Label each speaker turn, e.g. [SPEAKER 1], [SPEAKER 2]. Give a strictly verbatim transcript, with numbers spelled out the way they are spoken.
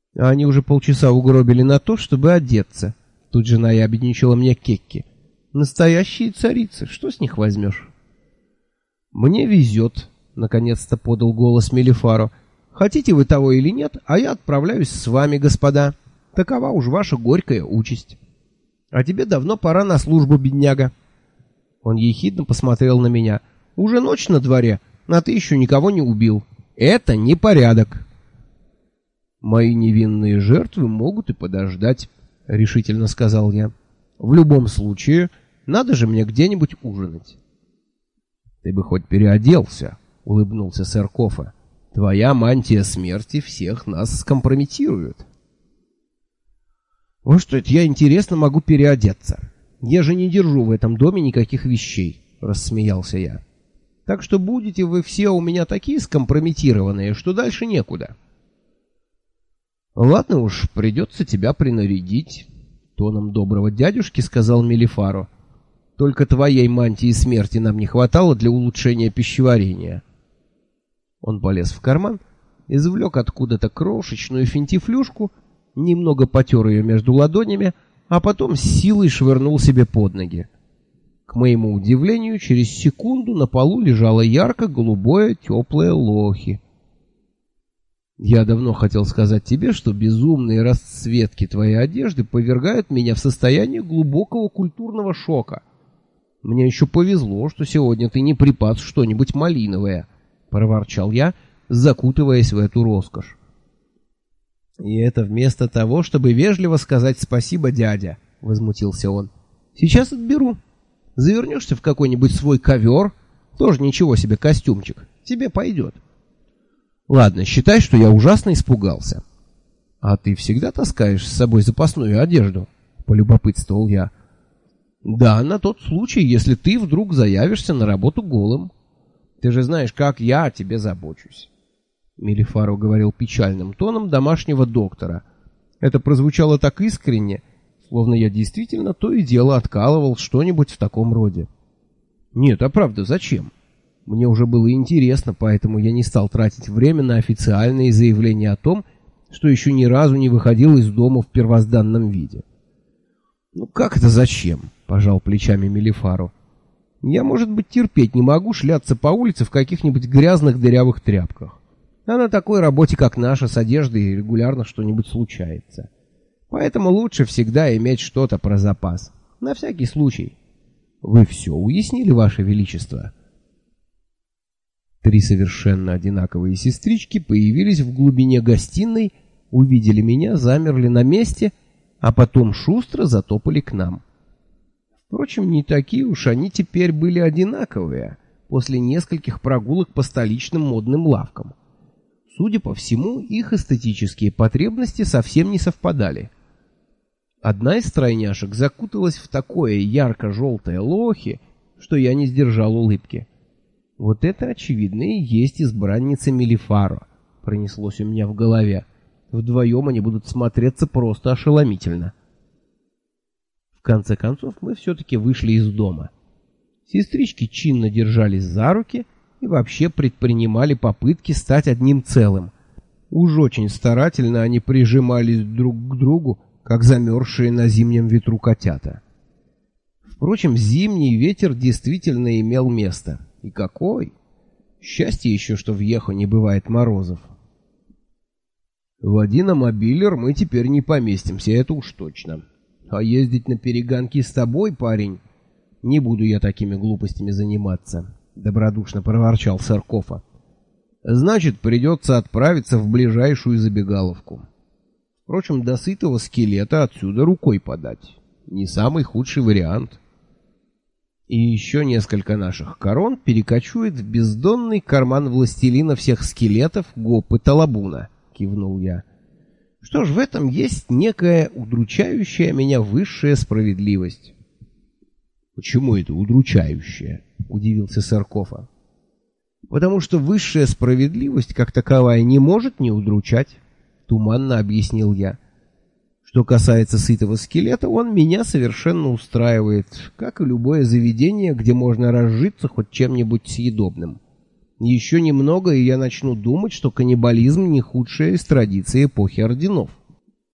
[SPEAKER 1] А они уже полчаса угробили на то, чтобы одеться. Тут же наябедничала мне Кекки. Настоящие царицы, что с них возьмешь? Мне везет, наконец-то подал голос Мелифаро. Хотите вы того или нет, а я отправляюсь с вами, господа. Такова уж ваша горькая участь. А тебе давно пора на службу, бедняга. Он ехидно посмотрел на меня. Уже ночь на дворе, а ты еще никого не убил. Это непорядок. Мои невинные жертвы могут и подождать, решительно сказал я. В любом случае, надо же мне где-нибудь ужинать. Ты бы хоть переоделся, улыбнулся сэр Кофа. Твоя мантия смерти всех нас скомпрометирует. Вот что это я, интересно, могу переодеться. Я же не держу в этом доме никаких вещей, рассмеялся я. Так что будете вы все у меня такие скомпрометированные, что дальше некуда. Ладно уж, придется тебя принарядить, тоном доброго дядюшки сказал Мелифаро. Только твоей мантии смерти нам не хватало для улучшения пищеварения. Он полез в карман, извлек откуда-то крошечную финтифлюшку, немного потер ее между ладонями, а потом с силой швырнул себе под ноги. К моему удивлению, через секунду на полу лежало ярко-голубое теплое лохи. Я давно хотел сказать тебе, что безумные расцветки твоей одежды повергают меня в состояние глубокого культурного шока. Мне еще повезло, что сегодня ты не припас что-нибудь малиновое, — проворчал я, закутываясь в эту роскошь. И это вместо того, чтобы вежливо сказать спасибо, дядя, — возмутился он. Сейчас отберу. Завернешься в какой-нибудь свой ковер, тоже ничего себе костюмчик, тебе пойдет. Ладно, считай, что я ужасно испугался. А ты всегда таскаешь с собой запасную одежду? Полюбопытствовал я. Да, на тот случай, если ты вдруг заявишься на работу голым. Ты же знаешь, как я о тебе забочусь. Мелифаро говорил печальным тоном домашнего доктора. Это прозвучало так искренне, словно я действительно то и дело откалывал что-нибудь в таком роде. Нет, а правда, зачем? Мне уже было интересно, поэтому я не стал тратить время на официальные заявления о том, что еще ни разу не выходил из дома в первозданном виде. «Ну как это зачем?» — пожал плечами Мелифаро. «Я, может быть, терпеть не могу шляться по улице в каких-нибудь грязных дырявых тряпках. А на такой работе, как наша, с одеждой регулярно что-нибудь случается. Поэтому лучше всегда иметь что-то про запас. На всякий случай. Вы все уяснили, Ваше Величество?» Три совершенно одинаковые сестрички появились в глубине гостиной, увидели меня, замерли на месте, а потом шустро затопали к нам. Впрочем, не такие уж они теперь были одинаковые после нескольких прогулок по столичным модным лавкам. Судя по всему, их эстетические потребности совсем не совпадали. Одна из стройняшек закуталась в такое ярко-желтое лохи, что я не сдержал улыбки. Вот это, очевидно, и есть избранница Мелифаро, пронеслось у меня в голове. Вдвоем они будут смотреться просто ошеломительно. В конце концов, мы все-таки вышли из дома. Сестрички чинно держались за руки и вообще предпринимали попытки стать одним целым. Уж очень старательно они прижимались друг к другу, как замерзшие на зимнем ветру котята. Впрочем, зимний ветер действительно имел место. И какой! Счастье еще, что в Йехо не бывает морозов. В один амобилер мы теперь не поместимся, это уж точно. А ездить на перегонки с тобой, парень, не буду я такими глупостями заниматься, добродушно проворчал сэр Кофа. Значит, придется отправиться в ближайшую забегаловку. Впрочем, до сытого скелета отсюда рукой подать. Не самый худший вариант. И еще несколько наших корон перекочует в бездонный карман властелина всех скелетов Гопы Талабуна, кивнул я. Что ж, в этом есть некая удручающая меня высшая справедливость. Почему это удручающая? Удивился сэр Кофа. Потому что высшая справедливость как таковая не может не удручать, туманно объяснил я. Что касается сытого скелета, он меня совершенно устраивает, как и любое заведение, где можно разжиться хоть чем-нибудь съедобным. Еще немного, и я начну думать, что каннибализм не худшая из традиций эпохи орденов.